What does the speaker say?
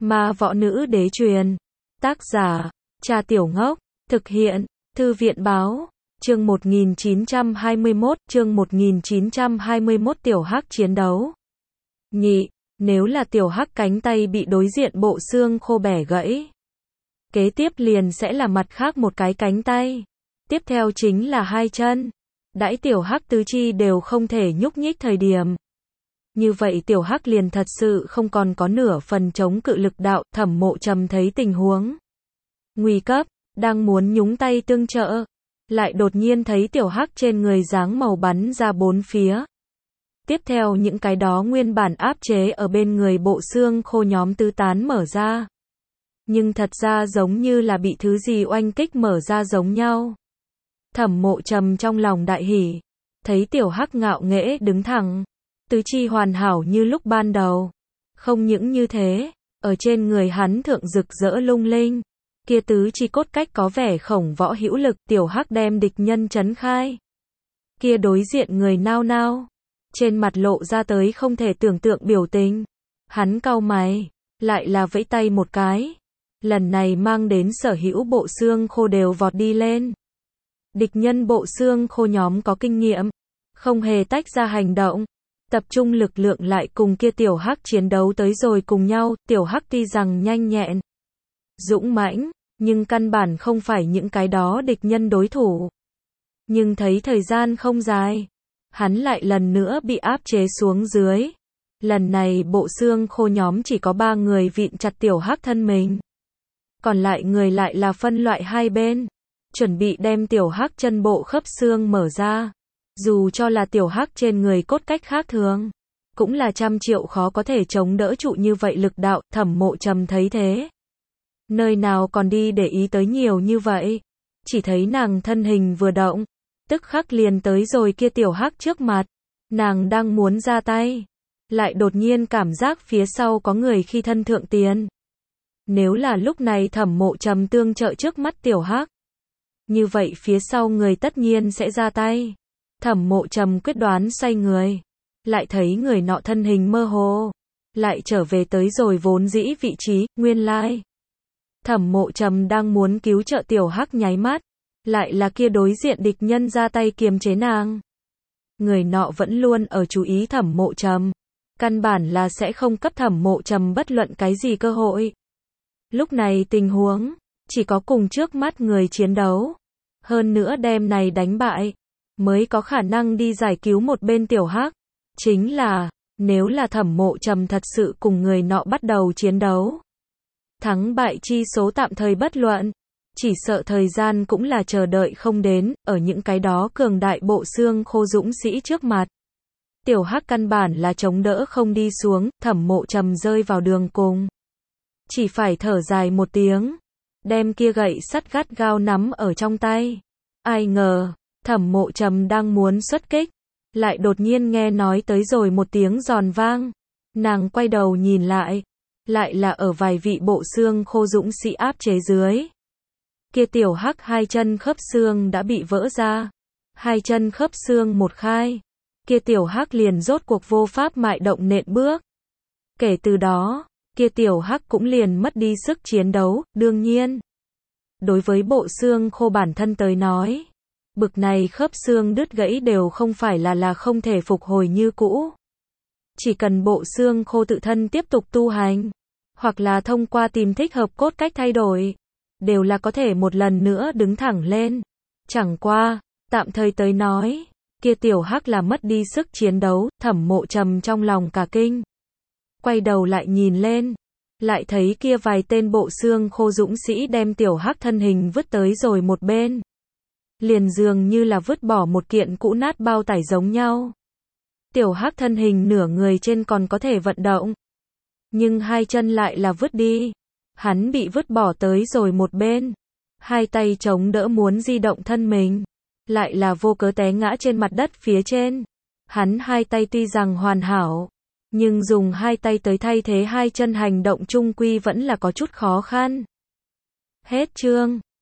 Ma võ nữ đế truyền. Tác giả, Trà Tiểu Ngốc. Thực hiện, Thư viện báo. Chương 1921, chương 1921 Tiểu Hắc chiến đấu. Nhị, nếu là Tiểu Hắc cánh tay bị đối diện bộ xương khô bẻ gãy. Kế tiếp liền sẽ là mặt khác một cái cánh tay. Tiếp theo chính là hai chân. Đãi Tiểu Hắc tứ chi đều không thể nhúc nhích thời điểm. Như vậy Tiểu Hắc liền thật sự không còn có nửa phần chống cự lực đạo. Thẩm Mộ Trầm thấy tình huống nguy cấp, đang muốn nhúng tay tương trợ, lại đột nhiên thấy Tiểu Hắc trên người dáng màu bắn ra bốn phía. Tiếp theo những cái đó nguyên bản áp chế ở bên người bộ xương khô nhóm tứ tán mở ra. Nhưng thật ra giống như là bị thứ gì oanh kích mở ra giống nhau. Thẩm Mộ Trầm trong lòng đại hỉ, thấy Tiểu Hắc ngạo nghễ đứng thẳng, tứ chi hoàn hảo như lúc ban đầu. Không những như thế, ở trên người hắn thượng rực rỡ lung linh, kia tứ chi cốt cách có vẻ khổng võ hữu lực. Tiểu Hắc đem địch nhân chấn khai. Kia đối diện người nao nao, trên mặt lộ ra tới không thể tưởng tượng biểu tình. Hắn cau mày, lại là vẫy tay một cái. Lần này mang đến sở hữu bộ xương khô đều vọt đi lên. Địch nhân bộ xương khô nhóm có kinh nghiệm, không hề tách ra hành động, tập trung lực lượng lại cùng kia Tiểu Hắc chiến đấu tới rồi cùng nhau. Tiểu Hắc tuy rằng nhanh nhẹn, dũng mãnh, nhưng căn bản không phải những cái đó địch nhân đối thủ. Nhưng thấy thời gian không dài, hắn lại lần nữa bị áp chế xuống dưới. Lần này bộ xương khô nhóm chỉ có 3 người vịn chặt Tiểu Hắc thân mình. Còn lại người lại là phân loại hai bên, chuẩn bị đem Tiểu Hắc chân bộ khớp xương mở ra. Dù cho là Tiểu Hắc trên người cốt cách khác thường, cũng là trăm triệu khó có thể chống đỡ trụ như vậy lực đạo. Thẩm Mộ Trầm thấy thế, nơi nào còn đi để ý tới nhiều như vậy, chỉ thấy nàng thân hình vừa động, tức khắc liền tới rồi kia Tiểu Hắc trước mặt. Nàng đang muốn ra tay, lại đột nhiên cảm giác phía sau có người khi thân thượng tiến. Nếu là lúc này Thẩm Mộ Trầm tương trợ trước mắt Tiểu Hắc, như vậy phía sau người tất nhiên sẽ ra tay. Thẩm Mộ Trầm quyết đoán xoay người, lại thấy người nọ thân hình mơ hồ, lại trở về tới rồi vốn dĩ vị trí. Nguyên lai, Thẩm Mộ Trầm đang muốn cứu trợ Tiểu Hắc nháy mắt, lại là kia đối diện địch nhân ra tay kiềm chế nàng. Người nọ vẫn luôn ở chú ý Thẩm Mộ Trầm, căn bản là sẽ không cấp Thẩm Mộ Trầm bất luận cái gì cơ hội. Lúc này tình huống, chỉ có cùng trước mắt người chiến đấu, hơn nữa đem này đánh bại, mới có khả năng đi giải cứu một bên Tiểu Hắc. Chính là, nếu là Thẩm Mộ Trầm thật sự cùng người nọ bắt đầu chiến đấu, thắng bại chi số tạm thời bất luận, chỉ sợ thời gian cũng là chờ đợi không đến. Ở những cái đó cường đại bộ xương khô dũng sĩ trước mặt, Tiểu Hắc căn bản là chống đỡ không đi xuống. Thẩm Mộ Trầm rơi vào đường cùng, chỉ phải thở dài một tiếng, đem kia gậy sắt gắt gao nắm ở trong tay. Ai ngờ, Thẩm Mộ Trầm đang muốn xuất kích, lại đột nhiên nghe nói tới rồi một tiếng giòn vang. Nàng quay đầu nhìn lại là ở vài vị bộ xương khô dũng sĩ áp chế dưới. Kia Tiểu Hắc hai chân khớp xương đã bị vỡ ra. Hai chân khớp xương một khai, kia Tiểu Hắc liền rốt cuộc vô pháp mại động nện bước. Kể từ đó, kia Tiểu Hắc cũng liền mất đi sức chiến đấu. Đương nhiên, đối với bộ xương khô bản thân tới nói, bực này khớp xương đứt gãy đều không phải là không thể phục hồi như cũ. Chỉ cần bộ xương khô tự thân tiếp tục tu hành, hoặc là thông qua tìm thích hợp cốt cách thay đổi, đều là có thể một lần nữa đứng thẳng lên. Chẳng qua, tạm thời tới nói, kia Tiểu Hắc là mất đi sức chiến đấu. Thẩm Mộ Trầm trong lòng cả kinh, quay đầu lại nhìn lên, lại thấy kia vài tên bộ xương khô dũng sĩ đem Tiểu Hắc thân hình vứt tới rồi một bên, liền dường như là vứt bỏ một kiện cũ nát bao tải giống nhau. Tiểu Hắc thân hình nửa người trên còn có thể vận động, nhưng hai chân lại là vứt đi. Hắn bị vứt bỏ tới rồi một bên, hai tay chống đỡ muốn di động thân mình, lại là vô cớ té ngã trên mặt đất phía trên. Hắn hai tay tuy rằng hoàn hảo, nhưng dùng hai tay tới thay thế hai chân hành động chung quy vẫn là có chút khó khăn. Hết chương.